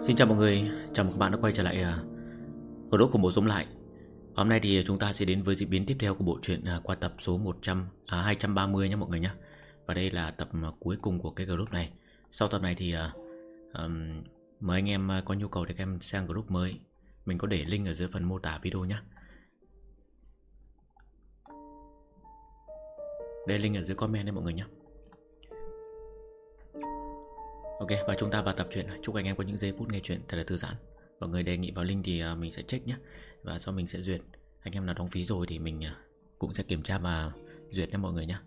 Xin chào mọi người, chào mừng các bạn đã quay trở lại ở đốt của bộ sống lại. Hôm nay thì chúng ta sẽ đến với diễn biến tiếp theo của bộ truyện qua tập số 230 nhé mọi người nhé. Và đây là tập cuối cùng của cái group này. Sau tập này thì mời anh em có nhu cầu thì các em sang group mới. Mình có để link ở dưới phần mô tả video nhé. Đây link ở dưới comment đấy mọi người nhé. Ok, và chúng ta vào tập truyện. Chúc anh em có những giây phút nghe chuyện thật là thư giãn. Mọi người đề nghị vào link thì mình sẽ check nhé. Và sau mình sẽ duyệt. Anh em nào đóng phí rồi thì mình cũng sẽ kiểm tra và duyệt nhé mọi người nhé.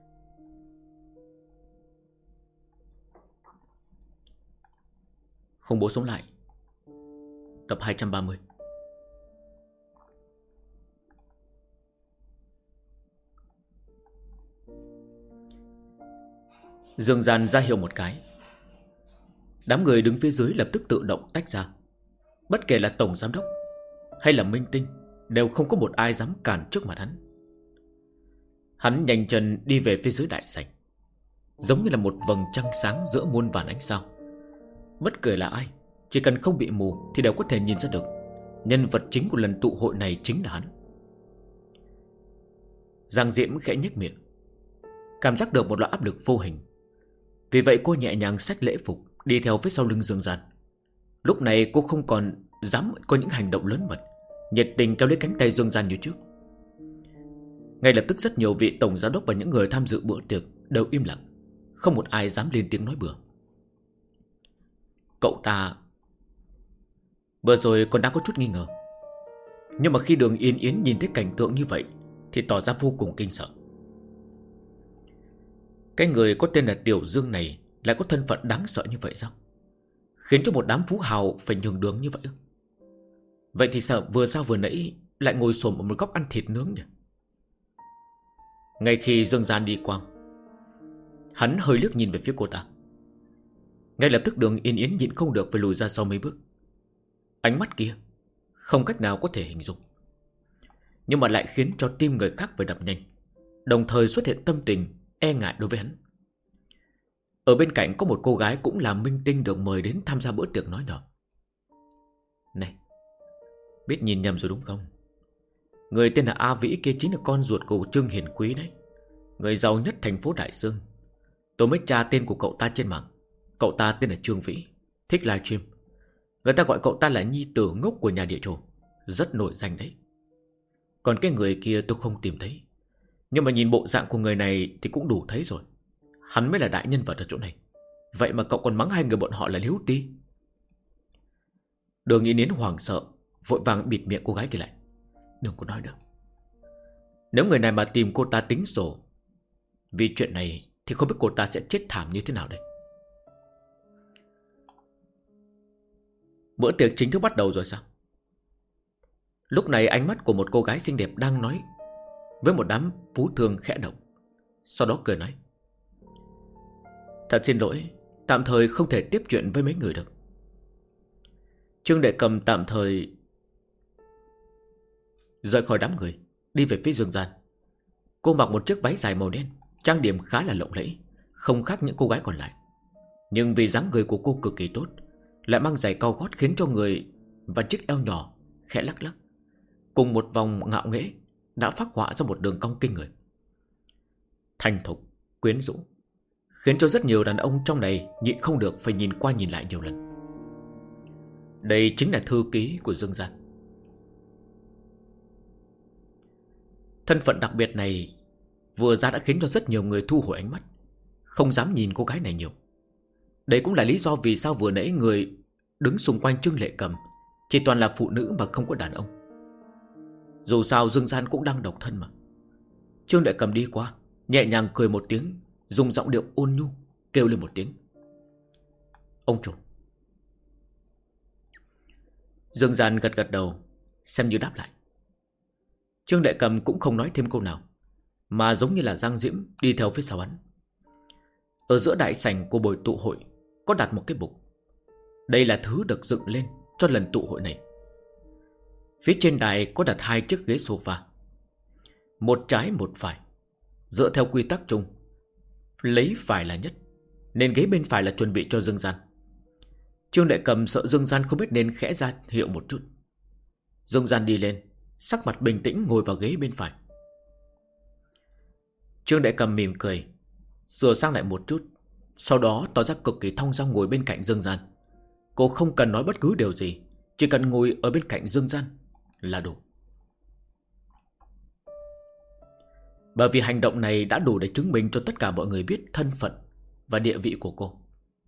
Khủng bố sống lại, tập 230. Dương Gian ra hiệu một cái. Đám người đứng phía dưới lập tức tự động tách ra. Bất kể là tổng giám đốc hay là minh tinh đều không có một ai dám cản trước mặt hắn. Hắn nhanh chân đi về phía dưới đại sảnh, giống như là một vầng trăng sáng giữa muôn vàn ánh sao. Bất kể là ai, chỉ cần không bị mù thì đều có thể nhìn ra được nhân vật chính của lần tụ hội này chính là hắn. Giang Diễm khẽ nhếch miệng, cảm giác được một loại áp lực vô hình. Vì vậy cô nhẹ nhàng xách lễ phục đi theo phía sau lưng Dương Gian. Lúc này cô không còn dám có những hành động lớn mật, nhiệt tình kéo lấy cánh tay Dương Gian như trước. Ngay lập tức rất nhiều vị tổng giám đốc và những người tham dự bữa tiệc đều im lặng, không một ai dám lên tiếng nói bừa. Cậu ta vừa rồi còn đang có chút nghi ngờ, nhưng mà khi Đường Yên Yến nhìn thấy cảnh tượng như vậy thì tỏ ra vô cùng kinh sợ. Cái người có tên là Tiểu Dương này lại có thân phận đáng sợ như vậy sao? Khiến cho một đám phú hào phải nhường đường như vậy. Vậy thì sao vừa nãy lại ngồi xổm ở một góc ăn thịt nướng nhỉ? Ngay khi Dương Gian đi qua, hắn hơi liếc nhìn về phía cô ta. Ngay lập tức Đường Yên Yến nhịn không được phải lùi ra sau mấy bước. Ánh mắt kia không cách nào có thể hình dung, nhưng mà lại khiến cho tim người khác phải đập nhanh, đồng thời xuất hiện tâm tình e ngại đối với hắn. Ở bên cạnh có một cô gái cũng là minh tinh được mời đến tham gia bữa tiệc nói nhỏ. Này, biết nhìn nhầm rồi đúng không? Người tên là A Vĩ kia chính là con ruột của Trương Hiển Quý đấy, người giàu nhất thành phố Đại Dương. Tôi mới tra tên của cậu ta trên mạng. Cậu ta tên là Trương Vĩ, thích livestream. Người ta gọi cậu ta là nhi tử ngốc của nhà địa chủ, rất nổi danh đấy. Còn cái người kia tôi không tìm thấy, nhưng mà nhìn bộ dạng của người này thì cũng đủ thấy rồi. Hắn mới là đại nhân vật ở chỗ này. Vậy mà cậu còn mắng hai người bọn họ là liếu ti. Đường Yên Yến hoảng sợ, vội vàng bịt miệng cô gái kia lại. Đừng có nói nữa. Nếu người này mà tìm cô ta tính sổ vì chuyện này thì không biết cô ta sẽ chết thảm như thế nào đây. Bữa tiệc chính thức bắt đầu rồi sao? Lúc này ánh mắt của một cô gái xinh đẹp đang nói với một đám phú thương khẽ động. Sau đó cười nói: Thật xin lỗi, tạm thời không thể tiếp chuyện với mấy người được. Trương Đệ Cầm tạm thời rời khỏi đám người, đi về phía Dương Gian. Cô mặc một chiếc váy dài màu đen, trang điểm khá là lộng lẫy, không khác những cô gái còn lại. Nhưng vì dáng người của cô cực kỳ tốt, lại mang giày cao gót khiến cho người và chiếc eo nhỏ khẽ lắc lắc, cùng một vòng ngạo nghễ đã phác họa ra một đường cong kinh người. Thành thục, quyến rũ, khiến cho rất nhiều đàn ông trong này nhịn không được phải nhìn qua nhìn lại nhiều lần. Đây chính là thư ký của Dương Gian. Thân phận đặc biệt này vừa ra đã khiến cho rất nhiều người thu hồi ánh mắt, không dám nhìn cô gái này nhiều. Đây cũng là lý do vì sao vừa nãy người đứng xung quanh Trương Lệ Cầm chỉ toàn là phụ nữ mà không có đàn ông. Dù sao Dương Gian cũng đang độc thân mà. Trương Lệ Cầm đi qua, nhẹ nhàng cười một tiếng, dùng giọng điệu ôn nhu kêu lên một tiếng: Ông chủ. Dương Gian gật gật đầu, xem như đáp lại. Trương Đệ Cầm cũng không nói thêm câu nào, mà giống như là Giang Diễm đi theo phía sau hắn. Ở giữa đại sảnh của buổi tụ hội có đặt một cái bục. Đây là thứ được dựng lên cho lần tụ hội này. Phía trên đài có đặt hai chiếc ghế sofa, một trái một phải. Dựa theo quy tắc chung, lấy phải là nhất, nên ghế bên phải là chuẩn bị cho Dương Gian. Trương Đại Cầm sợ Dương Gian không biết nên khẽ ra hiệu một chút. Dương Gian đi lên, sắc mặt bình tĩnh ngồi vào ghế bên phải. Trương Đại Cầm mỉm cười, sửa sang lại một chút, sau đó tỏ ra cực kỳ thong dong ngồi bên cạnh Dương Gian. Cô không cần nói bất cứ điều gì, chỉ cần ngồi ở bên cạnh Dương Gian là đủ. Bởi vì hành động này đã đủ để chứng minh cho tất cả mọi người biết thân phận và địa vị của cô.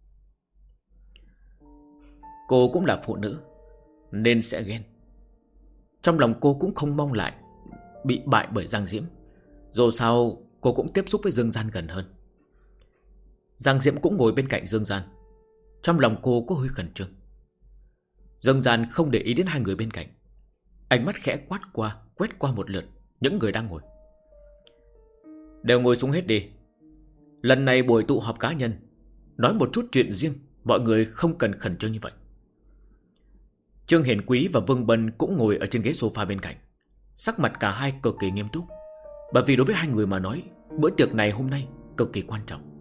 Cô cũng là phụ nữ, nên sẽ ghen. Trong lòng cô cũng không mong lại bị bại bởi Giang Diễm. Dù sao cô cũng tiếp xúc với Dương Gian gần hơn. Giang Diễm cũng ngồi bên cạnh Dương Gian. Trong lòng cô có hơi khẩn trương. Dương Gian không để ý đến hai người bên cạnh. Ánh mắt khẽ quét qua một lượt những người đang ngồi. Đều ngồi xuống hết đi. Lần này buổi tụ họp cá nhân, nói một chút chuyện riêng, mọi người không cần khẩn trương như vậy. Trương Hiển Quý và Vương Bân cũng ngồi ở trên ghế sofa bên cạnh. Sắc mặt cả hai cực kỳ nghiêm túc, bởi vì đối với hai người mà nói, bữa tiệc này hôm nay cực kỳ quan trọng.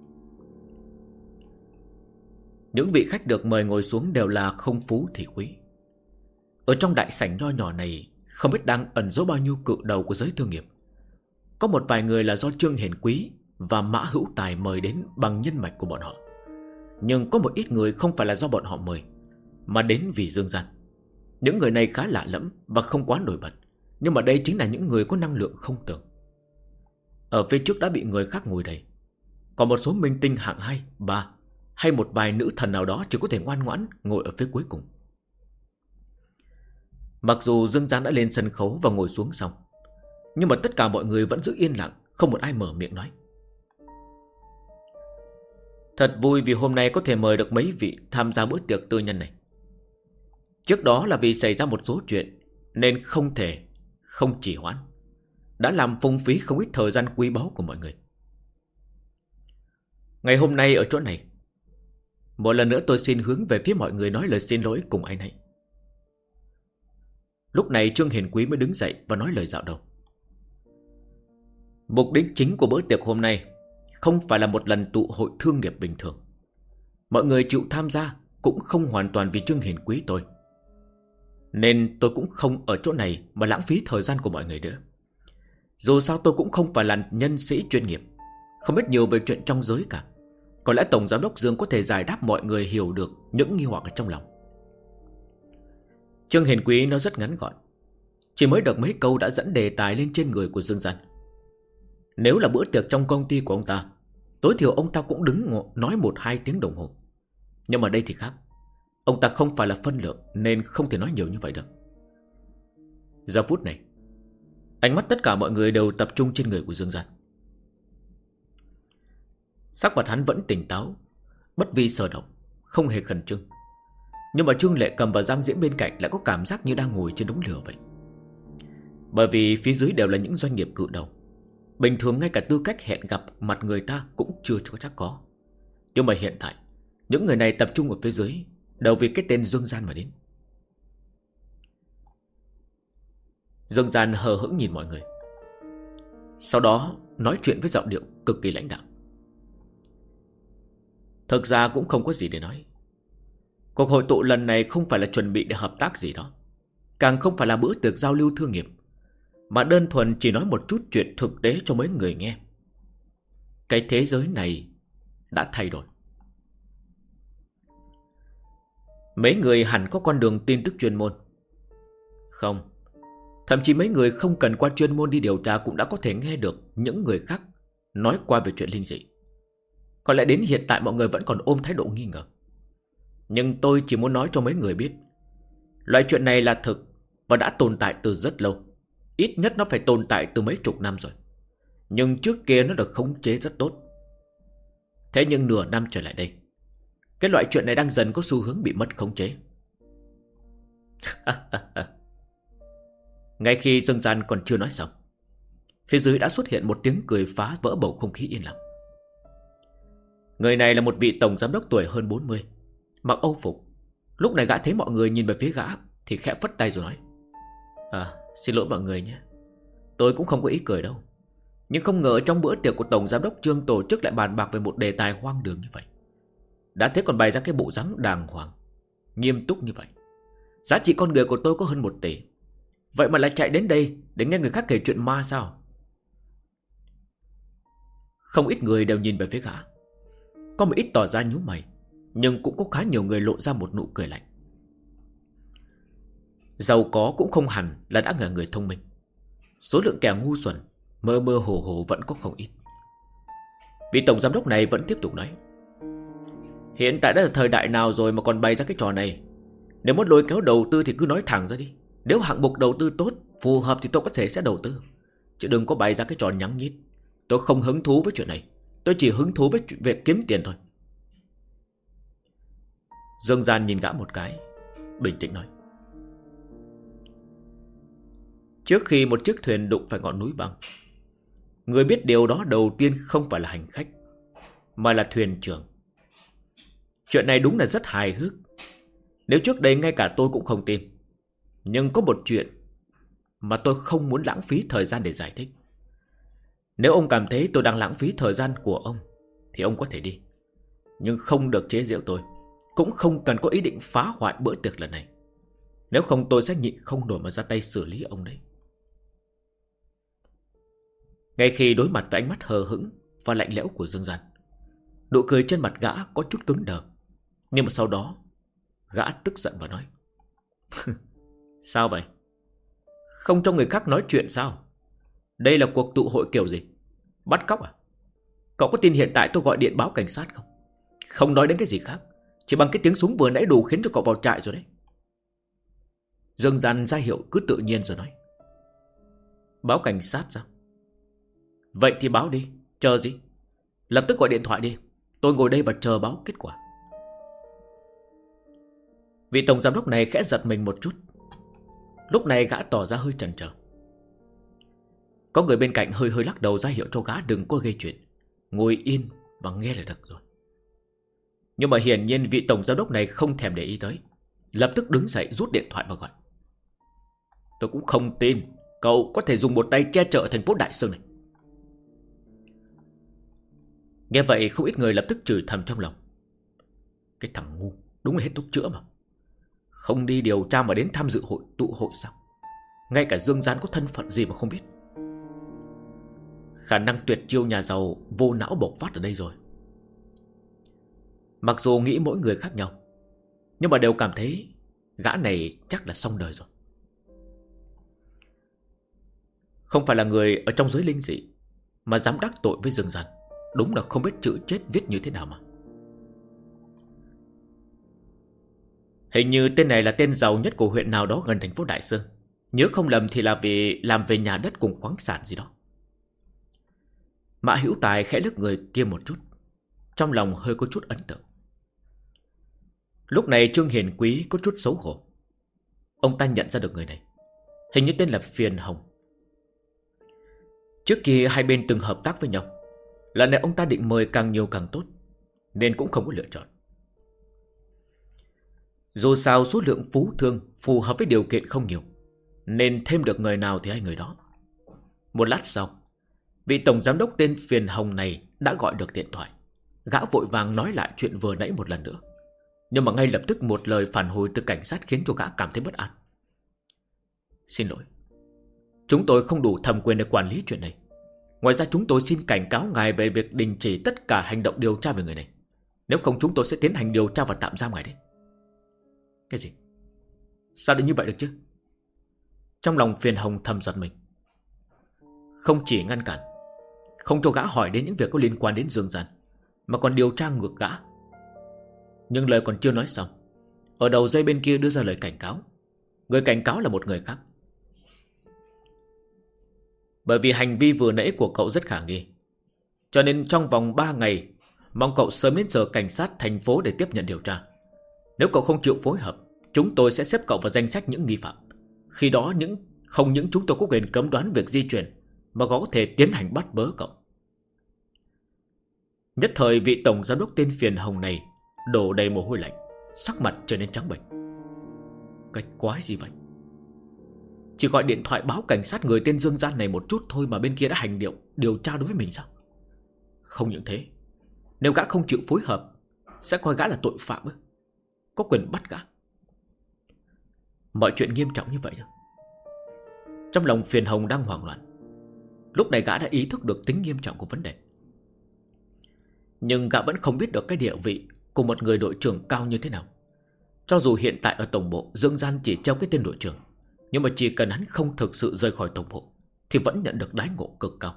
Những vị khách được mời ngồi xuống đều là không phú thì quý. Ở trong đại sảnh nho nhỏ này, không biết đang ẩn giấu bao nhiêu cự đầu của giới thương nghiệp. Có một vài người là do Trương Hiển Quý và Mã Hữu Tài mời đến bằng nhân mạch của bọn họ. Nhưng có một ít người không phải là do bọn họ mời, mà đến vì Dương Gian. Những người này khá lạ lẫm và không quá nổi bật, nhưng mà đây chính là những người có năng lượng không tưởng. Ở phía trước đã bị người khác ngồi đầy. Còn một số minh tinh hạng 2, 3 hay một vài nữ thần nào đó chỉ có thể ngoan ngoãn ngồi ở phía cuối cùng. Mặc dù Dương Gian đã lên sân khấu và ngồi xuống xong, nhưng mà tất cả mọi người vẫn giữ yên lặng, không một ai mở miệng nói. Thật vui vì hôm nay có thể mời được mấy vị tham gia bữa tiệc tư nhân này. Trước đó là vì xảy ra một số chuyện nên không trì hoãn, đã làm phung phí không ít thời gian quý báu của mọi người. Ngày hôm nay ở chỗ này, một lần nữa tôi xin hướng về phía mọi người nói lời xin lỗi cùng anh ấy. Lúc này Trương Hiển Quý mới đứng dậy và nói lời dạo đầu. Mục đích chính của bữa tiệc hôm nay không phải là một lần tụ hội thương nghiệp bình thường. Mọi người chịu tham gia cũng không hoàn toàn vì Trương Hiển Quý tôi, nên tôi cũng không ở chỗ này mà lãng phí thời gian của mọi người nữa. Dù sao tôi cũng không phải là nhân sĩ chuyên nghiệp, không biết nhiều về chuyện trong giới cả. Có lẽ Tổng Giám đốc Dương có thể giải đáp mọi người hiểu được những nghi hoặc ở trong lòng. Trương Hiển Quý nói rất ngắn gọn, chỉ mới được mấy câu đã dẫn đề tài lên trên người của Dương Gian. Nếu là bữa tiệc trong công ty của ông ta, tối thiểu ông ta cũng đứng nói 1-2 tiếng đồng hồ. Nhưng mà đây thì khác, ông ta không phải là phân lượng nên không thể nói nhiều như vậy được. Giờ phút này, ánh mắt tất cả mọi người đều tập trung trên người của Dương Gian. Sắc mặt hắn vẫn tỉnh táo, bất vi sở động, không hề khẩn trương. Nhưng mà Trương Lệ Cầm và Giang Diễm bên cạnh lại có cảm giác như đang ngồi trên đống lửa vậy. Bởi vì phía dưới đều là những doanh nghiệp cự đầu, bình thường ngay cả tư cách hẹn gặp mặt người ta cũng chưa chắc có. Nhưng mà hiện tại, những người này tập trung ở phía dưới đều vì cái tên Dương Gian mà đến. Dương Gian hờ hững nhìn mọi người, sau đó nói chuyện với giọng điệu cực kỳ lãnh đạo. Thực ra cũng không có gì để nói. Cuộc hội tụ lần này không phải là chuẩn bị để hợp tác gì đó, càng không phải là bữa tiệc giao lưu thương nghiệp, mà đơn thuần chỉ nói một chút chuyện thực tế cho mấy người nghe. Cái thế giới này đã thay đổi. Mấy người hẳn có con đường tin tức chuyên môn. Không, thậm chí mấy người không cần qua chuyên môn đi điều tra cũng đã có thể nghe được những người khác nói qua về chuyện linh dị. Có lẽ đến hiện tại mọi người vẫn còn ôm thái độ nghi ngờ. Nhưng tôi chỉ muốn nói cho mấy người biết, loại chuyện này là thực và đã tồn tại từ rất lâu. Ít nhất nó phải tồn tại từ mấy chục năm rồi. Nhưng trước kia nó được khống chế rất tốt. Thế nhưng nửa năm trở lại đây, cái loại chuyện này đang dần có xu hướng bị mất khống chế. Ngay khi Dương Gian còn chưa nói xong, phía dưới đã xuất hiện một tiếng cười phá vỡ bầu không khí yên lặng. Người này là một vị tổng giám đốc tuổi hơn 40, mặc âu phục. Lúc này gã thấy mọi người nhìn về phía gã thì khẽ phất tay rồi nói: Xin lỗi mọi người nhé, tôi cũng không có ý cười đâu. Nhưng không ngờ trong bữa tiệc của tổng giám đốc Trương tổ chức lại bàn bạc về một đề tài hoang đường như vậy. Đã thế còn bày ra cái bộ dáng đàng hoàng, nghiêm túc như vậy. Giá trị con người của tôi có hơn 1 tỷ. Vậy mà lại chạy đến đây để nghe người khác kể chuyện ma sao? Không ít người đều nhìn về phía gã. Có một ít tỏ ra nhíu mày, nhưng cũng có khá nhiều người lộ ra một nụ cười lạnh. Giàu có cũng không hẳn là đã là người thông minh. Số lượng kẻ ngu xuẩn mơ mơ hồ hồ vẫn có không ít. Vị tổng giám đốc này vẫn tiếp tục nói: hiện tại đã là thời đại nào rồi mà còn bày ra cái trò này? Nếu muốn lôi kéo đầu tư thì cứ nói thẳng ra đi. Nếu hạng mục đầu tư tốt, phù hợp thì tôi có thể sẽ đầu tư. Chứ đừng có bày ra cái trò nhăng nhít. Tôi không hứng thú với chuyện này. Tôi chỉ hứng thú với việc kiếm tiền thôi. Dương Gian nhìn gã một cái, bình tĩnh nói: trước khi một chiếc thuyền đụng phải ngọn núi băng, người biết điều đó đầu tiên không phải là hành khách, mà là thuyền trưởng. Chuyện này đúng là rất hài hước. Nếu trước đây ngay cả tôi cũng không tin. Nhưng có một chuyện mà tôi không muốn lãng phí thời gian để giải thích. Nếu ông cảm thấy tôi đang lãng phí thời gian của ông thì ông có thể đi. Nhưng không được chế giễu tôi. Cũng không cần có ý định phá hoại bữa tiệc lần này. Nếu không tôi sẽ nhịn không nổi mà ra tay xử lý ông đấy. Ngay khi đối mặt với ánh mắt hờ hững và lạnh lẽo của Dương Gian, nụ cười trên mặt gã có chút cứng đờ. Nhưng mà sau đó gã tức giận và nói: sao vậy? Không cho người khác nói chuyện sao? Đây là cuộc tụ hội kiểu gì? Bắt cóc à? Cậu có tin hiện tại tôi gọi điện báo cảnh sát không? Không nói đến cái gì khác, chỉ bằng cái tiếng súng vừa nãy đủ khiến cho cậu vào trại rồi đấy. Dương Gian ra hiệu cứ tự nhiên rồi nói: báo cảnh sát sao? Vậy thì báo đi, chờ gì? Lập tức gọi điện thoại đi. Tôi ngồi đây và chờ báo kết quả. Vị tổng giám đốc này khẽ giật mình một chút. Lúc này gã tỏ ra hơi chần chờ. Có người bên cạnh hơi hơi lắc đầu ra hiệu cho gã đừng có gây chuyện, ngồi yên và nghe là được rồi. Nhưng mà hiển nhiên vị tổng giám đốc này không thèm để ý tới, lập tức đứng dậy rút điện thoại và gọi: tôi cũng không tin cậu có thể dùng một tay che chở thành phố Đại Sơn này. Nghe vậy không ít người lập tức chửi thầm trong lòng: cái thằng ngu, đúng là hết thuốc chữa mà. Không đi điều tra mà đến tham dự tụ hội sao? Ngay cả Dương Gian có thân phận gì mà không biết. Khả năng tuyệt chiêu nhà giàu vô não bộc phát ở đây rồi. Mặc dù nghĩ mỗi người khác nhau, nhưng mà đều cảm thấy gã này chắc là xong đời rồi. Không phải là người ở trong giới linh dị mà dám đắc tội với Dương Gian, đúng là không biết chữ chết viết như thế nào mà. Hình như tên này là tên giàu nhất của huyện nào đó gần thành phố Đại Sơn. Nhớ không lầm thì là vì làm về nhà đất cùng khoáng sản gì đó. Mã Hữu Tài khẽ liếc người kia một chút, trong lòng hơi có chút ấn tượng. Lúc này Trương Hiền Quý có chút xấu hổ. Ông ta nhận ra được người này, hình như tên là Phiền Hồng. Trước kia hai bên từng hợp tác với nhau. Lần này ông ta định mời càng nhiều càng tốt, nên cũng không có lựa chọn. Dù sao số lượng phú thương phù hợp với điều kiện không nhiều, nên thêm được người nào thì hay người đó. Một lát sau, vị tổng giám đốc tên Phiền Hồng này đã gọi được điện thoại. Gã vội vàng nói lại chuyện vừa nãy một lần nữa. Nhưng mà ngay lập tức một lời phản hồi từ cảnh sát khiến cho gã cảm thấy bất an. Xin lỗi, chúng tôi không đủ thẩm quyền để quản lý chuyện này. Ngoài ra chúng tôi xin cảnh cáo ngài về việc đình chỉ tất cả hành động điều tra về người này. Nếu không chúng tôi sẽ tiến hành điều tra và tạm giam ngài đấy. Cái gì? Sao lại như vậy được chứ? Trong lòng Phiền Hồng thầm giật mình. Không chỉ ngăn cản, không cho gã hỏi đến những việc có liên quan đến Dương Gian, mà còn điều tra ngược gã. Nhưng lời còn chưa nói xong, ở đầu dây bên kia đưa ra lời cảnh cáo. Người cảnh cáo là một người khác. Bởi vì hành vi vừa nãy của cậu rất khả nghi, cho nên trong vòng 3 ngày mong cậu sớm đến sở cảnh sát thành phố để tiếp nhận điều tra. Nếu cậu không chịu phối hợp, chúng tôi sẽ xếp cậu vào danh sách những nghi phạm. Khi đó không những chúng tôi có quyền cấm đoán việc di chuyển, mà có thể tiến hành bắt bớ cậu. Nhất thời vị tổng giám đốc tên Phiền Hồng này đổ đầy mồ hôi lạnh, sắc mặt trở nên trắng bệch. Cái quái gì vậy? Chỉ gọi điện thoại báo cảnh sát người tên Dương Gian này một chút thôi mà bên kia đã điều tra đối với mình sao? Không những thế, nếu gã không chịu phối hợp, sẽ coi gã là tội phạm ư? Có quyền bắt gã? Mọi chuyện nghiêm trọng như vậy. Trong lòng Phiền Hồng đang hoảng loạn. Lúc này gã đã ý thức được tính nghiêm trọng của vấn đề. Nhưng gã vẫn không biết được cái địa vị của một người đội trưởng cao như thế nào. Cho dù hiện tại ở tổng bộ Dương Gian chỉ treo cái tên đội trưởng, nhưng mà chỉ cần hắn không thực sự rời khỏi tổng bộ thì vẫn nhận được đãi ngộ cực cao.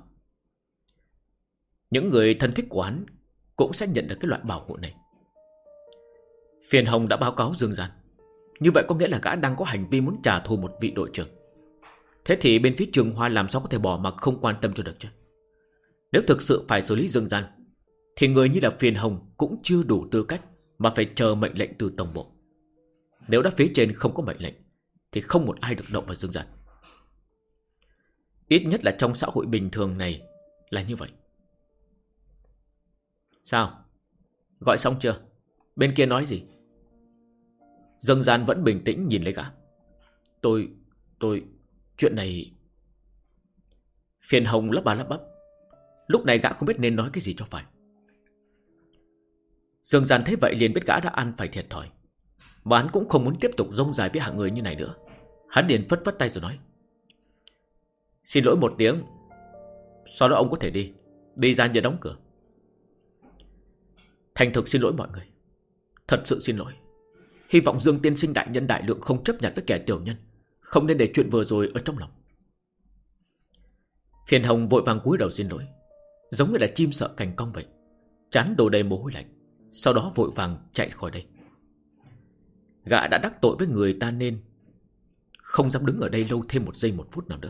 Những người thân thích của hắn cũng sẽ nhận được cái loại bảo hộ này. Phiền Hồng đã báo cáo Dương Gian. Như vậy có nghĩa là gã đang có hành vi muốn trả thù một vị đội trưởng. Thế thì bên phía Trường Hoa làm sao có thể bỏ mặc không quan tâm cho được chứ? Nếu thực sự phải xử lý Dương Gian thì người như là Phiền Hồng cũng chưa đủ tư cách mà phải chờ mệnh lệnh từ tổng bộ. Nếu đã phía trên không có mệnh lệnh thì không một ai được động vào Dương Gian. Ít nhất là trong xã hội bình thường này là như vậy. Sao? Gọi xong chưa? Bên kia nói gì? Dương Gian vẫn bình tĩnh nhìn lấy gã. Tôi... Chuyện này... Phiền Hồng lắp ba lắp bắp. Lúc này gã không biết nên nói cái gì cho phải. Dương Gian thấy vậy liền biết gã đã ăn phải thiệt thòi. Mà hắn cũng không muốn tiếp tục rông dài với hạng người như này nữa. Hắn liền phất phất tay rồi nói. Xin lỗi một tiếng. Sau đó ông có thể đi. Đi ra nhớ đóng cửa. Thành thực xin lỗi mọi người. Thật sự xin lỗi. Hy vọng Dương tiên sinh đại nhân đại lượng không chấp nhận với kẻ tiểu nhân, không nên để chuyện vừa rồi ở trong lòng. Phiền Hồng vội vàng cúi đầu xin lỗi, giống như là chim sợ cành cong vậy, trán đổ đầy mồ hôi lạnh. Sau đó vội vàng chạy khỏi đây. Gã đã đắc tội với người ta nên không dám đứng ở đây lâu thêm một giây một phút nào nữa.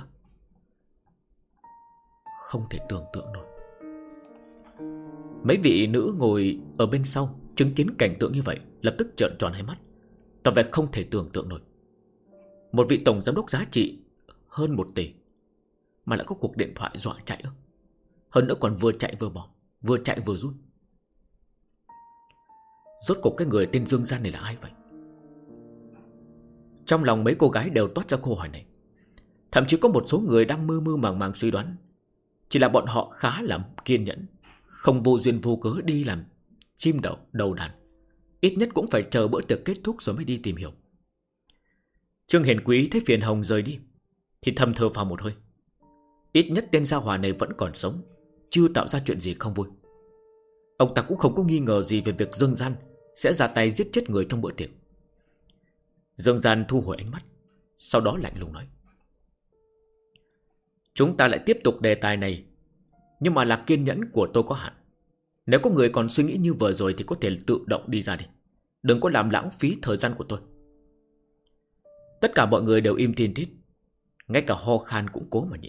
Không thể tưởng tượng nổi. Mấy vị nữ ngồi ở bên sau chứng kiến cảnh tượng như vậy lập tức trợn tròn hai mắt, tỏ vẻ không thể tưởng tượng nổi. Một vị tổng giám đốc giá trị hơn 1 tỷ mà lại có cuộc điện thoại dọa chạy ư? Hơn nữa còn vừa chạy vừa bỏ, vừa chạy vừa rút. Rốt cuộc cái người tên Dương Gian này là ai vậy? Trong lòng mấy cô gái đều toát ra câu hỏi này. Thậm chí có một số người đang mơ mơ màng màng suy đoán. Chỉ là bọn họ khá là kiên nhẫn, không vô duyên vô cớ đi làm chim đầu đàn. Ít nhất cũng phải chờ bữa tiệc kết thúc rồi mới đi tìm hiểu. Trương Hiền Quý thấy Phiền Hồng rời đi thì thầm thở phào một hơi. Ít nhất tên gia hỏa này vẫn còn sống, chưa tạo ra chuyện gì không vui. Ông ta cũng không có nghi ngờ gì về việc Dương Gian sẽ ra tay giết chết người trong bữa tiệc. Dương Gian thu hồi ánh mắt, sau đó lạnh lùng nói. Chúng ta lại tiếp tục đề tài này, nhưng mà là kiên nhẫn của tôi có hạn. Nếu có người còn suy nghĩ như vừa rồi thì có thể tự động đi ra đi. Đừng có làm lãng phí thời gian của tôi. Tất cả mọi người đều im tin tít, ngay cả ho khan cũng cố mà nhịn.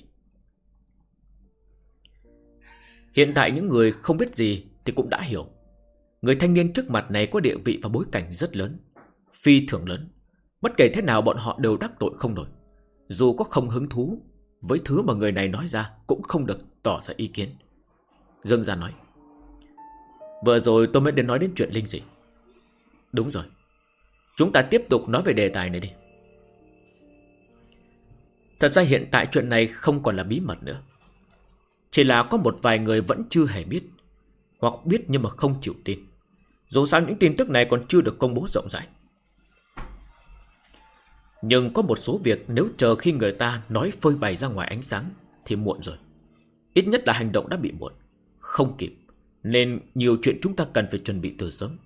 Hiện tại những người không biết gì thì cũng đã hiểu. Người thanh niên trước mặt này có địa vị và bối cảnh rất lớn, phi thường lớn. Bất kể thế nào bọn họ đều đắc tội không nổi. Dù có không hứng thú với thứ mà người này nói ra cũng không được tỏ ra ý kiến. Dương Gian nói. Vừa rồi tôi mới đến nói đến chuyện linh dị. Đúng rồi, chúng ta tiếp tục nói về đề tài này đi. Thật ra hiện tại chuyện này không còn là bí mật nữa. Chỉ là có một vài người vẫn chưa hề biết, hoặc biết nhưng mà không chịu tin. Dù sao những tin tức này còn chưa được công bố rộng rãi. Nhưng có một số việc nếu chờ khi người ta nói phơi bày ra ngoài ánh sáng thì muộn rồi. Ít nhất là hành động đã bị muộn, không kịp. Nên nhiều chuyện chúng ta cần phải chuẩn bị từ sớm.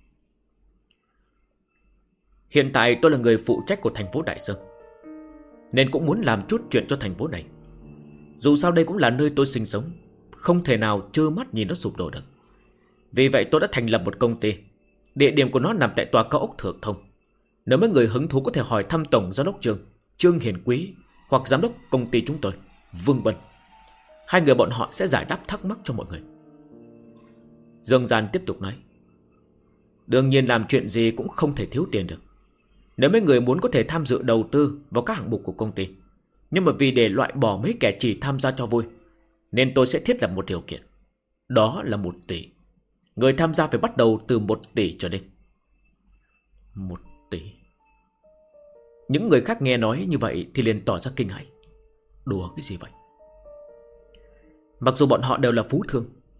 Hiện tại tôi là người phụ trách của thành phố Đại Sơn, nên cũng muốn làm chút chuyện cho thành phố này. Dù sao đây cũng là nơi tôi sinh sống, không thể nào trơ mắt nhìn nó sụp đổ được. Vì vậy tôi đã thành lập một công ty. Địa điểm của nó nằm tại tòa cao ốc Thượng Thông. Nếu mấy người hứng thú có thể hỏi thăm tổng giám đốc Trương Hiền Quý, hoặc giám đốc công ty chúng tôi, Vương Bân. Hai người bọn họ sẽ giải đáp thắc mắc cho mọi người. Dương Gian tiếp tục nói. Đương nhiên làm chuyện gì cũng không thể thiếu tiền được. Nếu mấy người muốn có thể tham dự đầu tư vào các hạng mục của công ty, nhưng mà vì để loại bỏ mấy kẻ chỉ tham gia cho vui, nên tôi sẽ thiết lập một điều kiện. Đó là 1 tỷ. Người tham gia phải bắt đầu từ 1 tỷ trở lên. 1 tỷ. Những người khác nghe nói như vậy thì liền tỏ ra kinh hãi. Đùa cái gì vậy? Mặc dù bọn họ đều là phú thương,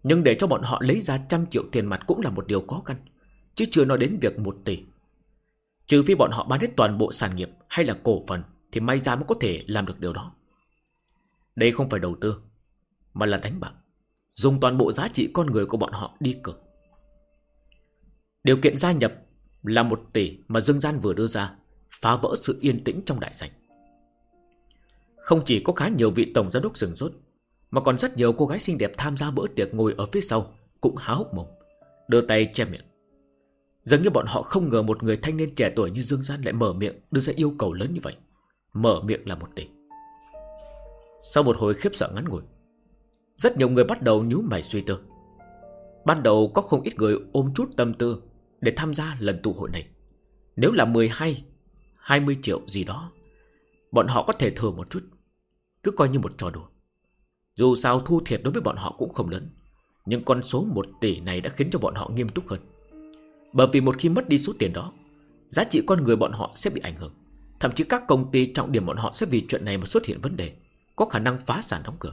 Nhưng để cho bọn họ lấy ra 100 triệu tiền mặt cũng là một điều khó khăn, chứ chưa nói đến việc 1 tỷ. Trừ phi bọn họ bán hết toàn bộ sản nghiệp hay là cổ phần thì may ra mới có thể làm được điều đó. Đây không phải đầu tư, mà là đánh bạc, dùng toàn bộ giá trị con người của bọn họ đi cược. Điều kiện gia nhập là 1 tỷ mà Dương Gian vừa đưa ra, phá vỡ sự yên tĩnh trong đại sảnh. Không chỉ có khá nhiều vị tổng giám đốc sửng sốt, mà còn rất nhiều cô gái xinh đẹp tham gia bữa tiệc ngồi ở phía sau cũng há hốc mồm, đưa tay che miệng. Dường như bọn họ không ngờ một người thanh niên trẻ tuổi như Dương Gian lại mở miệng đưa ra yêu cầu lớn như vậy. Mở miệng là 1 tỷ. Sau một hồi khiếp sợ ngắn ngủi, rất nhiều người bắt đầu nhíu mày suy tư. Ban đầu có không ít người ôm chút tâm tư để tham gia lần tụ hội này. Nếu là 12, 20 triệu gì đó, bọn họ có thể thừa một chút, cứ coi như một trò đùa. Dù sao thu thiệt đối với bọn họ cũng không lớn, nhưng con số 1 tỷ này đã khiến cho bọn họ nghiêm túc hơn. Bởi vì một khi mất đi số tiền đó, giá trị con người bọn họ sẽ bị ảnh hưởng. Thậm chí các công ty trọng điểm bọn họ sẽ vì chuyện này mà xuất hiện vấn đề, có khả năng phá sản đóng cửa.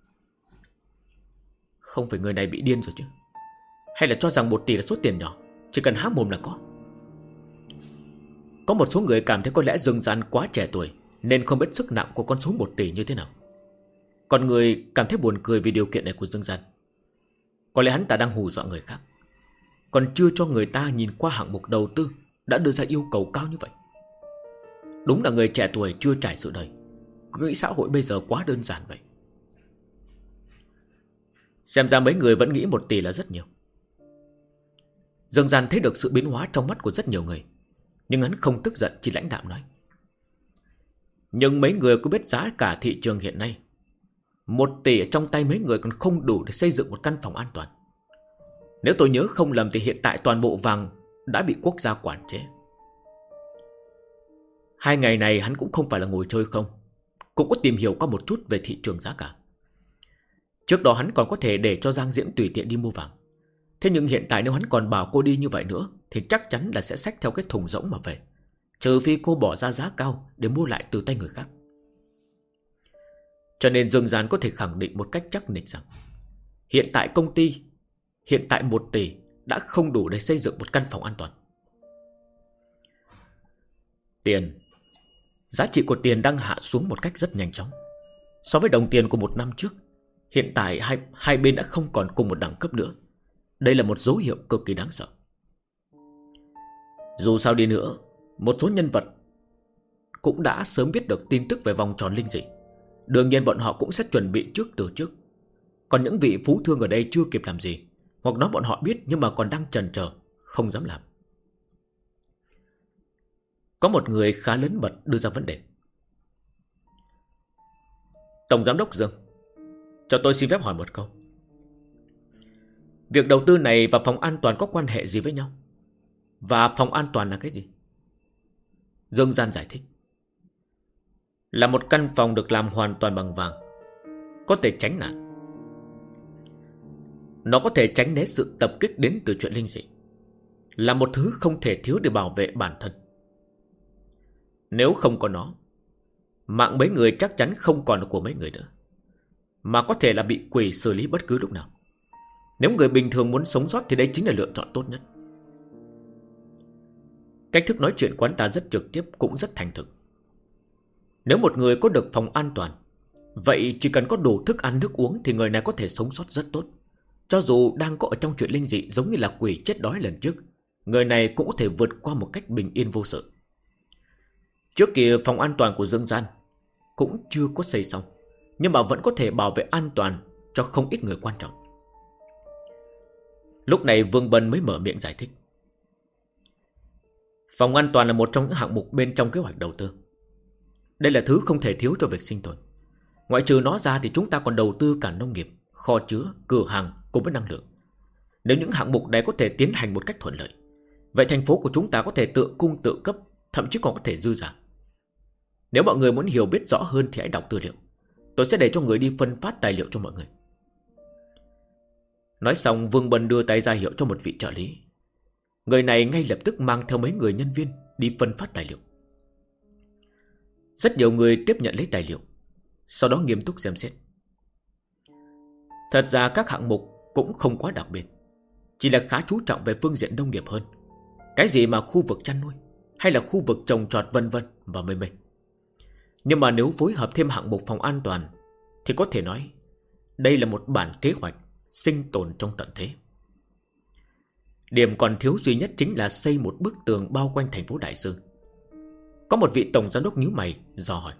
Không phải người này bị điên rồi chứ? Hay là cho rằng 1 tỷ là số tiền nhỏ, chỉ cần há mồm là có? Có một số người cảm thấy có lẽ Dương Gian quá trẻ tuổi nên không biết sức nặng của con số 1 tỷ như thế nào. Còn người cảm thấy buồn cười vì điều kiện này của Dương Gian. Có lẽ hắn ta đang hù dọa người khác, còn chưa cho người ta nhìn qua hạng mục đầu tư đã đưa ra yêu cầu cao như vậy. Đúng là người trẻ tuổi chưa trải sự đời, cứ nghĩ xã hội bây giờ quá đơn giản vậy. Xem ra mấy người vẫn nghĩ 1 tỷ là rất nhiều. Dương Gian thấy được sự biến hóa trong mắt của rất nhiều người, nhưng hắn không tức giận, chỉ lãnh đạm nói: nhưng mấy người có biết giá cả thị trường hiện nay 1 tỷ ở trong tay mấy người còn không đủ để xây dựng một căn phòng an toàn. Nếu tôi nhớ không lầm thì hiện tại toàn bộ vàng đã bị quốc gia quản chế. 2 ngày này hắn cũng không phải là ngồi chơi không, cũng có tìm hiểu qua một chút về thị trường giá cả. Trước đó hắn còn có thể để cho Giang Diễm tùy tiện đi mua vàng. Thế nhưng hiện tại nếu hắn còn bảo cô đi như vậy nữa thì chắc chắn là sẽ xách theo cái thùng rỗng mà về, trừ phi cô bỏ ra giá cao để mua lại từ tay người khác. Cho nên Dương Gian có thể khẳng định một cách chắc nịch rằng hiện tại công ty, hiện tại 1 tỷ đã không đủ để xây dựng một căn phòng an toàn. Tiền, giá trị của tiền đang hạ xuống một cách rất nhanh chóng. So với đồng tiền của 1 năm trước, hiện tại hai bên đã không còn cùng một đẳng cấp nữa. Đây là một dấu hiệu cực kỳ đáng sợ. Dù sao đi nữa, một số nhân vật cũng đã sớm biết được tin tức về vòng tròn linh dị. Đương nhiên bọn họ cũng sẽ chuẩn bị trước từ trước. Còn những vị phú thương ở đây chưa kịp làm gì, hoặc nói bọn họ biết nhưng mà còn đang chần chờ, không dám làm. Có một người khá lớn mật đưa ra vấn đề: Tổng Giám đốc Dương, cho tôi xin phép hỏi một câu. Việc đầu tư này và phòng an toàn có quan hệ gì với nhau? Và phòng an toàn là cái gì? Dương Gian giải thích: là một căn phòng được làm hoàn toàn bằng vàng, có thể tránh nạn. Nó có thể tránh né sự tập kích đến từ chuyện linh dị, là một thứ không thể thiếu để bảo vệ bản thân. Nếu không có nó, mạng mấy người chắc chắn không còn là của mấy người nữa, mà có thể là bị quỷ xử lý bất cứ lúc nào. Nếu người bình thường muốn sống sót thì đây chính là lựa chọn tốt nhất. Cách thức nói chuyện của anh ta rất trực tiếp, cũng rất thành thực. Nếu một người có được phòng an toàn, vậy chỉ cần có đủ thức ăn nước uống thì người này có thể sống sót rất tốt. Cho dù đang có ở trong chuyện linh dị giống như là quỷ chết đói lần trước, người này cũng có thể vượt qua một cách bình yên vô sự. Trước kia phòng an toàn của Dương Gian cũng chưa có xây xong, nhưng mà vẫn có thể bảo vệ an toàn cho không ít người quan trọng. Lúc này Vương Bân mới mở miệng giải thích: phòng an toàn là một trong những hạng mục bên trong kế hoạch đầu tư. Đây là thứ không thể thiếu cho việc sinh tồn. Ngoại trừ nó ra thì chúng ta còn đầu tư cả nông nghiệp, kho chứa, cửa hàng cùng với năng lượng. Nếu những hạng mục này có thể tiến hành một cách thuận lợi, vậy thành phố của chúng ta có thể tự cung tự cấp, thậm chí còn có thể dư giả. Nếu mọi người muốn hiểu biết rõ hơn thì hãy đọc tư liệu. Tôi sẽ để cho người đi phân phát tài liệu cho mọi người. Nói xong, Vương Bân đưa tay ra hiệu cho một vị trợ lý. Người này ngay lập tức mang theo mấy người nhân viên đi phân phát tài liệu. Rất nhiều người tiếp nhận lấy tài liệu, sau đó nghiêm túc xem xét. Thật ra các hạng mục cũng không quá đặc biệt, chỉ là khá chú trọng về phương diện nông nghiệp hơn. Cái gì mà khu vực chăn nuôi hay là khu vực trồng trọt vân vân và mây mây. Nhưng mà nếu phối hợp thêm hạng mục phòng an toàn thì có thể nói đây là một bản kế hoạch sinh tồn trong tận thế. Điểm còn thiếu duy nhất chính là xây một bức tường bao quanh thành phố Đại Dương. Có một vị tổng giám đốc nhíu mày dò hỏi.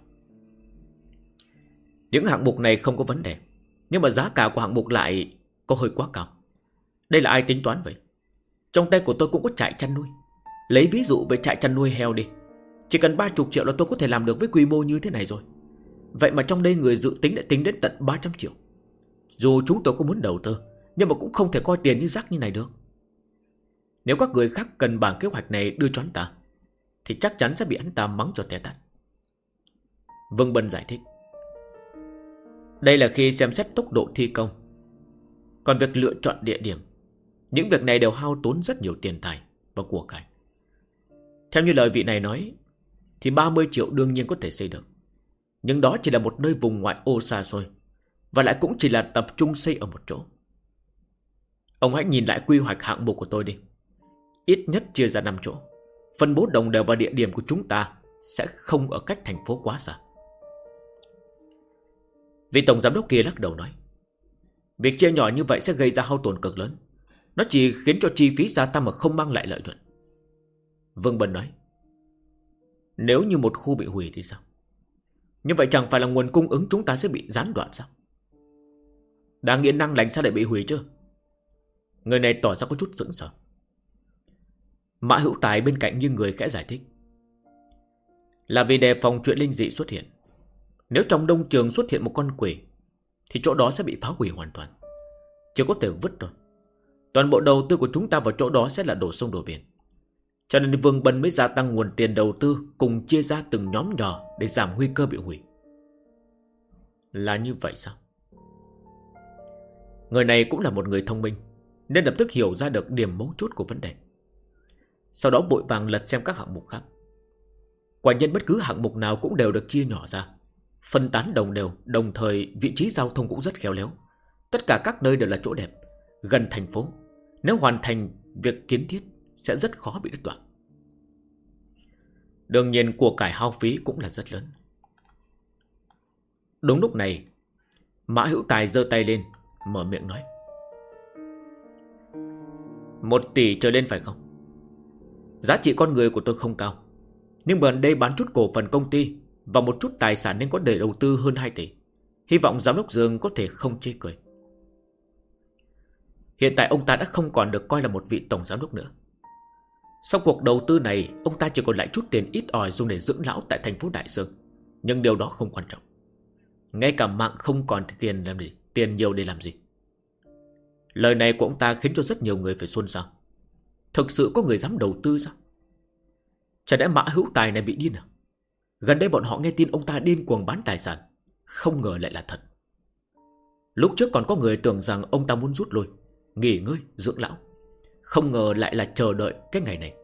Những hạng mục này không có vấn đề, nhưng mà giá cả của hạng mục lại có hơi quá cao. Đây là ai tính toán vậy? Trong tay của tôi cũng có trại chăn nuôi. Lấy ví dụ về trại chăn nuôi heo đi, chỉ cần 30 triệu là tôi có thể làm được với quy mô như thế này rồi. Vậy mà trong đây người dự tính đã tính đến tận 300 triệu. Dù chúng tôi có muốn đầu tư, nhưng mà cũng không thể coi tiền như rác như này được. Nếu các người khác cần bản kế hoạch này đưa cho anh ta, thì chắc chắn sẽ bị anh ta mắng cho té tát. Vương Bân giải thích. Đây là khi xem xét tốc độ thi công. Còn việc lựa chọn địa điểm, những việc này đều hao tốn rất nhiều tiền tài và của cải. Theo như lời vị này nói, thì 30 triệu đương nhiên có thể xây được. Nhưng đó chỉ là một nơi vùng ngoại ô xa xôi, và lại cũng chỉ là tập trung xây ở một chỗ. Ông hãy nhìn lại quy hoạch hạng mục của tôi đi. Ít nhất chia ra 5 chỗ, phân bố đồng đều, và địa điểm của chúng ta sẽ không ở cách thành phố quá xa. Vị tổng giám đốc kia lắc đầu nói, việc chia nhỏ như vậy sẽ gây ra hao tổn cực lớn. Nó chỉ khiến cho chi phí gia tăng mà không mang lại lợi nhuận. Vương Bân nói, nếu như một khu bị hủy thì sao? Như vậy chẳng phải là nguồn cung ứng chúng ta sẽ bị gián đoạn sao? Đáng nghĩa năng lành sao lại bị hủy chứ? Người này tỏ ra có chút sững sờ. Mã Hữu Tài bên cạnh như người khẽ giải thích, là vì đề phòng chuyện linh dị xuất hiện. Nếu trong đông trường xuất hiện một con quỷ thì chỗ đó sẽ bị phá hủy hoàn toàn, chỉ có thể vứt thôi. Toàn bộ đầu tư của chúng ta vào chỗ đó sẽ là đổ sông đổ biển. Cho nên Vương Bân mới gia tăng nguồn tiền đầu tư, cùng chia ra từng nhóm nhỏ để giảm nguy cơ bị hủy. Là như vậy sao? Người này cũng là một người thông minh, nên lập tức hiểu ra được điểm mấu chốt của vấn đề. Sau đó vội vàng lật xem các hạng mục khác. Quả nhiên bất cứ hạng mục nào cũng đều được chia nhỏ ra, phân tán đồng đều, đồng thời vị trí giao thông cũng rất khéo léo. Tất cả các nơi đều là chỗ đẹp, gần thành phố. Nếu hoàn thành việc kiến thiết sẽ rất khó bị đứt đoạn. Đương nhiên của cải hao phí cũng là rất lớn. Đúng lúc này, Mã Hữu Tài giơ tay lên, mở miệng nói, 1 tỷ trở lên phải không? Giá trị con người của tôi không cao, nhưng gần đây bán chút cổ phần công ty và một chút tài sản nên có để đầu tư hơn 2 tỷ. Hy vọng giám đốc Dương có thể không chê cười. Hiện tại ông ta đã không còn được coi là một vị tổng giám đốc nữa. Sau cuộc đầu tư này, ông ta chỉ còn lại chút tiền ít ỏi dùng để dưỡng lão tại thành phố Đại Dương. Nhưng điều đó không quan trọng. Ngay cả mạng không còn thì tiền làm gì, tiền nhiều để làm gì? Lời này của ông ta khiến cho rất nhiều người phải xôn xao. Thực sự có người dám đầu tư sao? Chả lẽ Mã Hữu Tài này bị điên à? Gần đây bọn họ nghe tin ông ta điên cuồng bán tài sản, không ngờ lại là thật. Lúc trước còn có người tưởng rằng ông ta muốn rút lui, nghỉ ngơi, dưỡng lão, không ngờ lại là chờ đợi cái ngày này.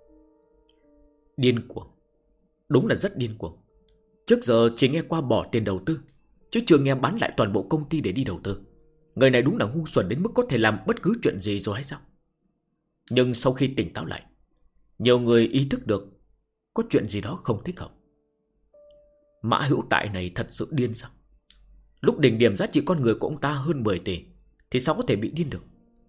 Điên cuồng, đúng là rất điên cuồng. Trước giờ chỉ nghe qua bỏ tiền đầu tư, chứ chưa nghe bán lại toàn bộ công ty để đi đầu tư. Người này đúng là ngu xuẩn đến mức có thể làm bất cứ chuyện gì rồi hay sao? Nhưng sau khi tỉnh táo lại, nhiều người ý thức được có chuyện gì đó không thích hợp. Mã Hữu Tài này thật sự điên sao? Lúc đỉnh điểm giá trị con người của ông ta hơn 10 tỷ thì sao có thể bị điên được?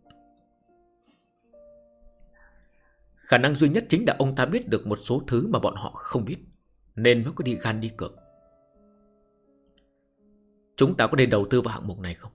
Khả năng duy nhất chính là ông ta biết được một số thứ mà bọn họ không biết, nên mới có đi gan đi cược. Chúng ta có nên đầu tư vào hạng mục này không?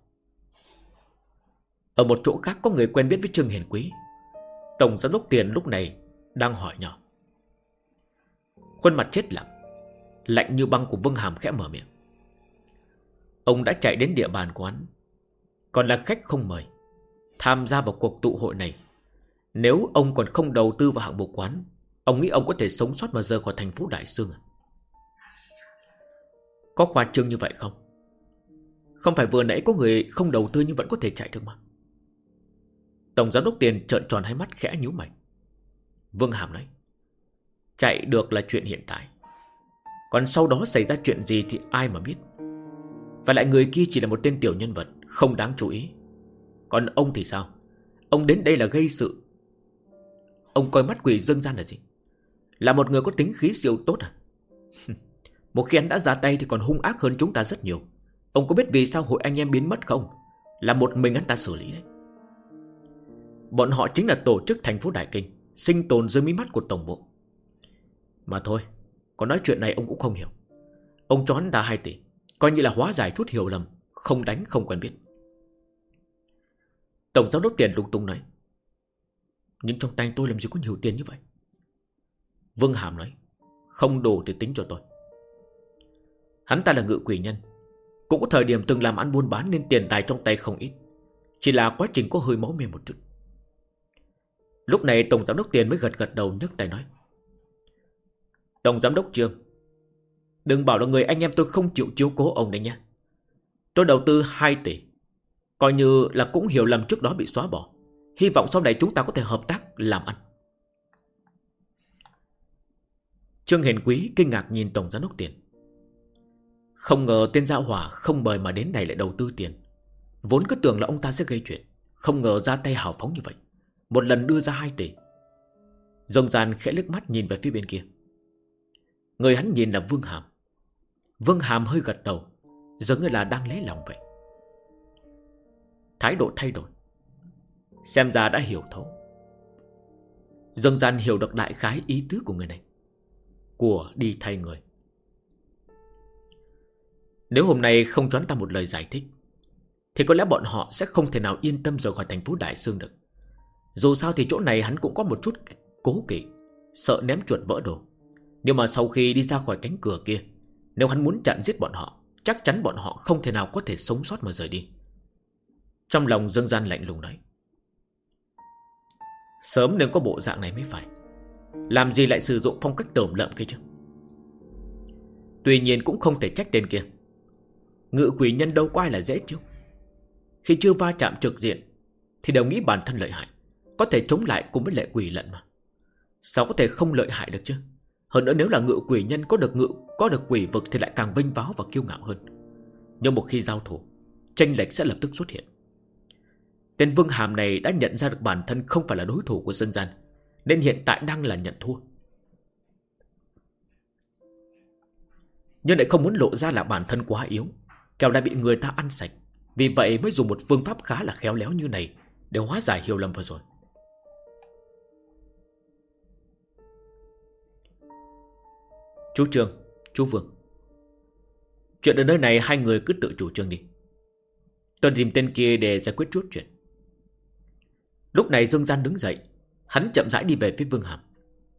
Ở một chỗ khác có người quen biết với Trương Hiền Quý. Tổng giám đốc Tiền lúc này đang hỏi nhỏ. Khuôn mặt chết lặng, lạnh như băng của Vương Hàm khẽ mở miệng. Ông đã chạy đến địa bàn của hắn, còn là khách không mời, tham gia vào cuộc tụ hội này. Nếu ông còn không đầu tư vào hạng mục quán, ông nghĩ ông có thể sống sót mà rời khỏi thành phố Đại Dương à? Có khoa trương như vậy không? Không phải vừa nãy có người không đầu tư nhưng vẫn có thể chạy được mà. Tổng giám đốc Tiền trợn tròn hai mắt khẽ nhíu mày. Vương Hàm nói, chạy được là chuyện hiện tại, còn sau đó xảy ra chuyện gì thì ai mà biết. Và lại người kia chỉ là một tên tiểu nhân vật, không đáng chú ý. Còn ông thì sao? Ông đến đây là gây sự. Ông coi mắt quỷ Dương Gian là gì? Là một người có tính khí siêu tốt à? Một khi hắn đã ra tay thì còn hung ác hơn chúng ta rất nhiều. Ông có biết vì sao hội anh em biến mất không? Là một mình hắn ta xử lý đấy. Bọn họ chính là tổ chức thành phố Đại Kinh, sinh tồn dưới mí mắt của tổng bộ. Mà thôi, còn nói chuyện này ông cũng không hiểu. Ông cho hắn ta 2 tỷ, coi như là hóa giải chút hiểu lầm. Không đánh không quen biết. Tổng giám đốc Tiền lung tung nói. Nhưng trong tay tôi làm gì có nhiều tiền như vậy? Vương Hàm nói. Không đủ thì tính cho tôi. Hắn ta là Ngự Quỷ Nhân, cũng có thời điểm từng làm ăn buôn bán nên tiền tài trong tay không ít. Chỉ là quá trình có hơi máu me một chút. Lúc này Tổng giám đốc Tiền mới gật đầu nhấc tay nói. Tổng giám đốc Trương, đừng bảo là người anh em tôi không chịu chiếu cố ông đấy nha. Tôi đầu tư 2 tỷ, coi như là cũng hiểu lầm trước đó bị xóa bỏ. Hy vọng sau này chúng ta có thể hợp tác làm ăn. Trương Hiền Quý kinh ngạc nhìn Tổng giám đốc Tiền. Không ngờ tên Giao Hỏa không mời mà đến này lại đầu tư tiền. Vốn cứ tưởng là ông ta sẽ gây chuyện, không ngờ ra tay hào phóng như vậy. Một lần đưa ra 2 tỷ. Dương Gian khẽ liếc mắt nhìn về phía bên kia. Người hắn nhìn là Vương Hàm. Vương Hàm hơi gật đầu, giống như là đang lấy lòng vậy. Thái độ thay đổi, xem ra đã hiểu thấu. Dương Gian hiểu được đại khái ý tứ của người này. Của đi thay người. Nếu hôm nay không cho hắn ta một lời giải thích thì có lẽ bọn họ sẽ không thể nào yên tâm rời khỏi thành phố Đại Sương được. Dù sao thì chỗ này hắn cũng có một chút cố kỵ, sợ ném chuột vỡ đồ. Nhưng mà sau khi đi ra khỏi cánh cửa kia, nếu hắn muốn chặn giết bọn họ, chắc chắn bọn họ không thể nào có thể sống sót mà rời đi. Trong lòng Dương Gian lạnh lùng nói. Sớm nên có bộ dạng này mới phải. Làm gì lại sử dụng phong cách tởm lợm kia chứ? Tuy nhiên cũng không thể trách tên kia. Ngự Quỷ Nhân đâu có ai là dễ chứ. Khi chưa va chạm trực diện thì đều nghĩ bản thân lợi hại, có thể chống lại cùng với Lệ Quỷ Lận mà. Sao có thể không lợi hại được chứ? Hơn nữa nếu là Ngự Quỷ Nhân có được quỷ vực thì lại càng vênh váo và kiêu ngạo hơn. Nhưng một khi giao thủ, chênh lệch sẽ lập tức xuất hiện. Tên Vương Hàm này đã nhận ra được bản thân không phải là đối thủ của Dương Gian, nên hiện tại đang là nhận thua. Nhưng lại không muốn lộ ra là bản thân quá yếu, kẻo lại bị người ta ăn sạch. Vì vậy mới dùng một phương pháp khá là khéo léo như này để hóa giải hiểu lầm vừa rồi. Chú Trương, chú Vương, chuyện ở nơi này hai người cứ tự chủ trương đi. Tôi tìm tên kia để giải quyết chút chuyện. Lúc này Dương Gian đứng dậy, hắn chậm rãi đi về phía Vương Hàm.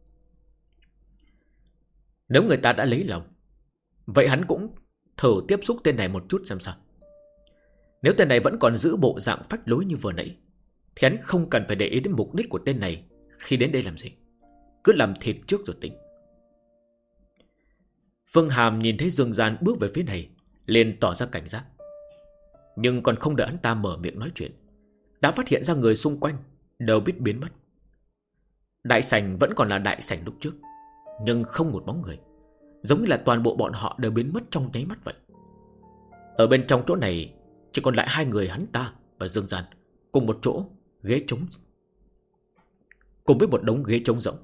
Nếu người ta đã lấy lòng, vậy hắn cũng thử tiếp xúc tên này một chút xem sao. Nếu tên này vẫn còn giữ bộ dạng phách lối như vừa nãy thì hắn không cần phải để ý đến mục đích của tên này khi đến đây làm gì. Cứ làm thịt trước rồi tính. Vương Hàm nhìn thấy Dương Gian bước về phía này, liền tỏ ra cảnh giác. Nhưng còn không đợi hắn ta mở miệng nói chuyện, đã phát hiện ra người xung quanh đều biết biến mất. Đại sảnh vẫn còn là đại sảnh lúc trước, nhưng không một bóng người, giống như là toàn bộ bọn họ đều biến mất trong nháy mắt vậy. Ở bên trong chỗ này chỉ còn lại hai người hắn ta và Dương Gian, cùng một chỗ ghế trống, cùng với một đống ghế trống rỗng.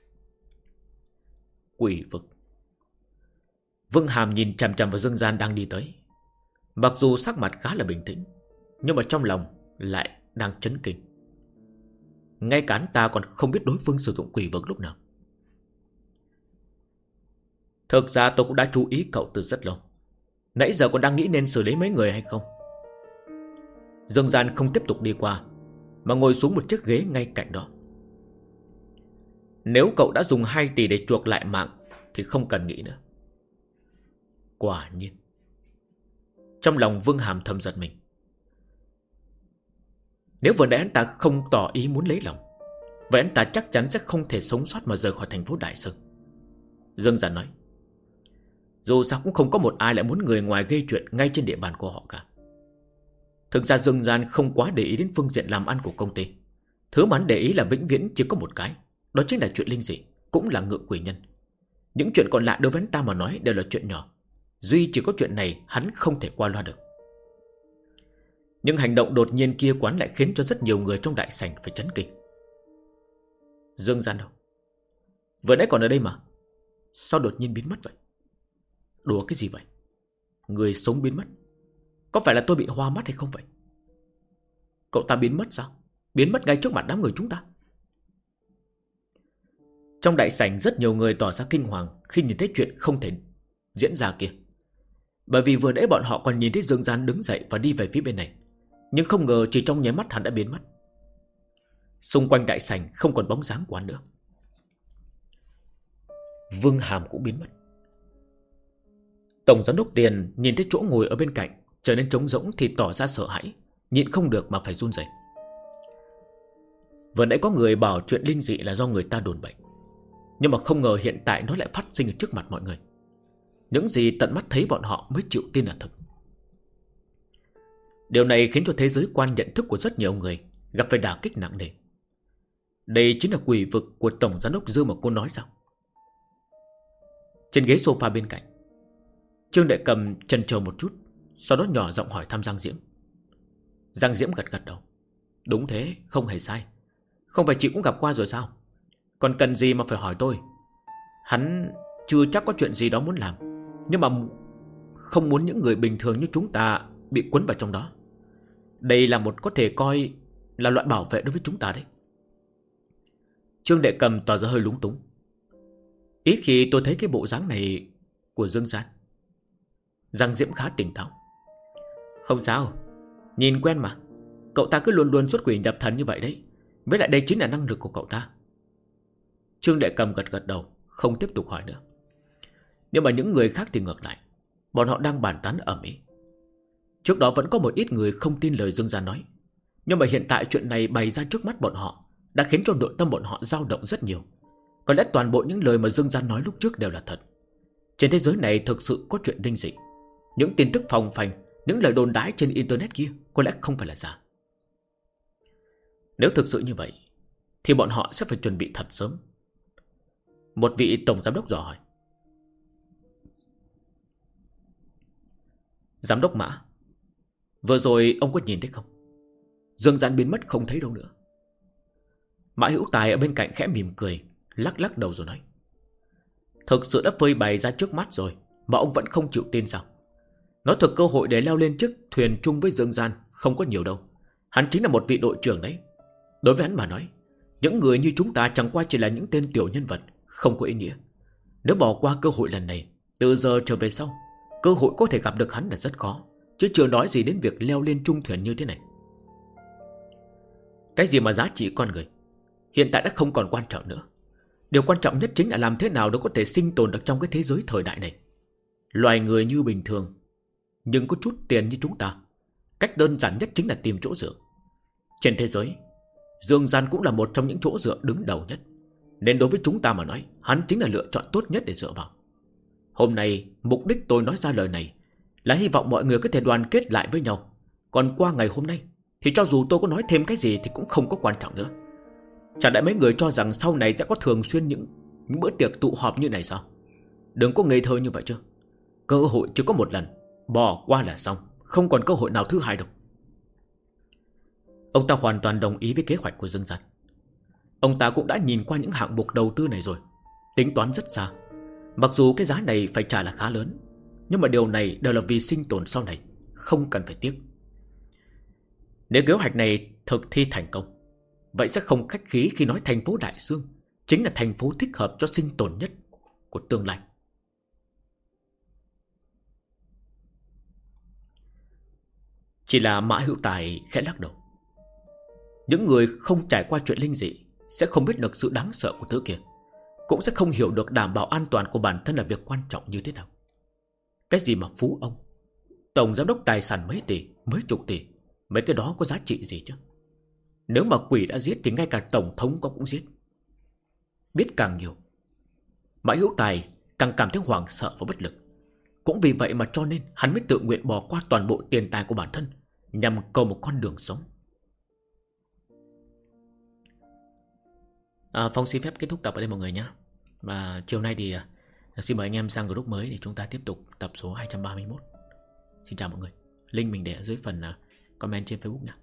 Quỷ vực. Vương Hàm nhìn chằm chằm vào Dương Gian đang đi tới. Mặc dù sắc mặt khá là bình tĩnh, nhưng mà trong lòng lại đang chấn kinh. Ngay cả hắn ta còn không biết đối phương sử dụng quỷ vực lúc nào. Thực ra tôi cũng đã chú ý cậu từ rất lâu. Nãy giờ còn đang nghĩ nên xử lý mấy người hay không. Dương Gian không tiếp tục đi qua, mà ngồi xuống một chiếc ghế ngay cạnh đó. Nếu cậu đã dùng 2 tỷ để chuộc lại mạng thì không cần nghĩ nữa. Quả nhiên. Trong lòng Vương Hàm thầm giật mình. Nếu vừa nãy hắn ta không tỏ ý muốn lấy lòng, vậy hắn ta chắc chắn sẽ không thể sống sót mà rời khỏi thành phố Đại Sơn. Dương Gian nói. Dù sao cũng không có một ai lại muốn người ngoài gây chuyện ngay trên địa bàn của họ cả. Thực ra Dương Gian không quá để ý đến phương diện làm ăn của công ty. Thứ mà hắn để ý là vĩnh viễn chỉ có một cái, đó chính là chuyện linh dị, cũng là Ngự Quỷ Nhân. Những chuyện còn lại đối với hắn ta mà nói đều là chuyện nhỏ. Duy chỉ có chuyện này hắn không thể qua loa được. Nhưng hành động đột nhiên kia quán lại khiến cho rất nhiều người trong đại sảnh phải chấn kinh. Dương Gian đâu? Vừa nãy còn ở đây mà, sao đột nhiên biến mất vậy? Đùa cái gì vậy? Người sống biến mất? Có phải là tôi bị hoa mắt hay không vậy? Cậu ta biến mất sao? Biến mất ngay trước mặt đám người chúng ta. Trong đại sảnh rất nhiều người tỏ ra kinh hoàng khi nhìn thấy chuyện không thể diễn ra kia. Bởi vì vừa nãy bọn họ còn nhìn thấy Dương Gian đứng dậy và đi về phía bên này, nhưng không ngờ chỉ trong nháy mắt hắn đã biến mất. Xung quanh đại sảnh không còn bóng dáng của hắn nữa. Vương Hàm cũng biến mất. Tổng giám đốc Tiền nhìn thấy chỗ ngồi ở bên cạnh trở nên trống rỗng thì tỏ ra sợ hãi, nhịn không được mà phải run rẩy. Vừa nãy có người bảo chuyện linh dị là do người ta đồn bậy, nhưng mà không ngờ hiện tại nó lại phát sinh ở trước mặt mọi người. Những gì tận mắt thấy bọn họ mới chịu tin là thật. Điều này khiến cho thế giới quan nhận thức của rất nhiều người gặp phải đả kích nặng nề. Đây chính là quỷ vực của Tổng giám đốc Dư mà cô nói sao? Trên ghế sofa bên cạnh, Trương Đệ Cầm chần chờ một chút, sau đó nhỏ giọng hỏi thăm Giang Diễm. Giang Diễm gật gật đầu. Đúng thế, không hề sai. Không phải chị cũng gặp qua rồi sao? Còn cần gì mà phải hỏi tôi? Hắn chưa chắc có chuyện gì đó muốn làm, nhưng mà không muốn những người bình thường như chúng ta bị cuốn vào trong đó. Đây là một có thể coi là loại bảo vệ đối với chúng ta đấy. Trương Đệ Cầm tỏ ra hơi lúng túng. Ít khi tôi thấy cái bộ dáng này của Dương Gian. Giang Diễm khá tỉnh táo. Không sao, nhìn quen mà. Cậu ta cứ luôn luôn xuất quỷ nhập thần như vậy đấy. Với lại đây chính là năng lực của cậu ta. Trương Đệ Cầm gật gật đầu, không tiếp tục hỏi nữa. Nhưng mà những người khác thì ngược lại, bọn họ đang bàn tán ầm ĩ. Trước đó vẫn có một ít người không tin lời Dương Gian nói, nhưng mà hiện tại chuyện này bày ra trước mắt bọn họ đã khiến cho nội tâm bọn họ dao động rất nhiều. Có lẽ toàn bộ những lời mà Dương Gian nói lúc trước đều là thật. Trên thế giới này thực sự có chuyện linh dị. Những tin tức phồng phanh, những lời đồn đãi trên internet kia có lẽ không phải là giả. Nếu thực sự như vậy thì bọn họ sẽ phải chuẩn bị thật sớm. Một vị tổng giám đốc dò hỏi. Giám đốc Mã, vừa rồi ông có nhìn thấy không? Dương Gian biến mất không thấy đâu nữa. Mã Hữu Tài ở bên cạnh khẽ mỉm cười, lắc lắc đầu rồi nói. Thực sự đã phơi bày ra trước mắt rồi mà ông vẫn không chịu tin sao? Nói thật, cơ hội để leo lên chiếc thuyền chung với Dương Gian không có nhiều đâu. Hắn chính là một vị đội trưởng đấy. Đối với hắn mà nói, những người như chúng ta chẳng qua chỉ là những tên tiểu nhân vật, không có ý nghĩa. Nếu bỏ qua cơ hội lần này, từ giờ trở về sau, cơ hội có thể gặp được hắn là rất khó, chứ chưa nói gì đến việc leo lên chung thuyền như thế này. Cái gì mà giá trị con người hiện tại đã không còn quan trọng nữa. Điều quan trọng nhất chính là làm thế nào để có thể sinh tồn được trong cái thế giới thời đại này. Loài người như bình thường, nhưng có chút tiền như chúng ta, cách đơn giản nhất chính là tìm chỗ dựa. Trên thế giới, Dương Gian cũng là một trong những chỗ dựa đứng đầu nhất, nên đối với chúng ta mà nói, hắn chính là lựa chọn tốt nhất để dựa vào. Hôm nay, mục đích tôi nói ra lời này là hy vọng mọi người có thể đoàn kết lại với nhau. Còn qua ngày hôm nay thì cho dù tôi có nói thêm cái gì thì cũng không có quan trọng nữa. Chẳng lẽ mấy người cho rằng sau này sẽ có thường xuyên những bữa tiệc tụ họp như này sao? Đừng có ngây thơ như vậy chứ. Cơ hội chỉ có một lần, bỏ qua là xong, không còn cơ hội nào thứ hai đâu. Ông ta hoàn toàn đồng ý với kế hoạch của Dương Gian. Ông ta cũng đã nhìn qua những hạng mục đầu tư này rồi, tính toán rất xa. Mặc dù cái giá này phải trả là khá lớn, nhưng mà điều này đều là vì sinh tồn sau này, không cần phải tiếc. Nếu kế hoạch này thực thi thành công, vậy sẽ không khách khí khi nói thành phố Đại Dương chính là thành phố thích hợp cho sinh tồn nhất của tương lai. Chỉ là Mã Hữu Tài khẽ lắc đầu. Những người không trải qua chuyện linh dị sẽ không biết được sự đáng sợ của thứ kia, cũng sẽ không hiểu được đảm bảo an toàn của bản thân là việc quan trọng như thế nào. Cái gì mà phú ông, tổng giám đốc tài sản mấy tỷ, mấy chục tỷ, mấy cái đó có giá trị gì chứ? Nếu mà quỷ đã giết thì ngay cả tổng thống cũng giết. Biết càng nhiều, Mã Hữu Tài càng cảm thấy hoảng sợ và bất lực. Cũng vì vậy mà cho nên hắn mới tự nguyện bỏ qua toàn bộ tiền tài của bản thân nhằm cầu một con đường sống. Phong xin phép kết thúc tập ở đây mọi người nhé. Và chiều nay thì xin mời anh em sang group mới để chúng ta tiếp tục tập số 231. Xin chào mọi người. Link mình để ở dưới phần comment trên Facebook nha.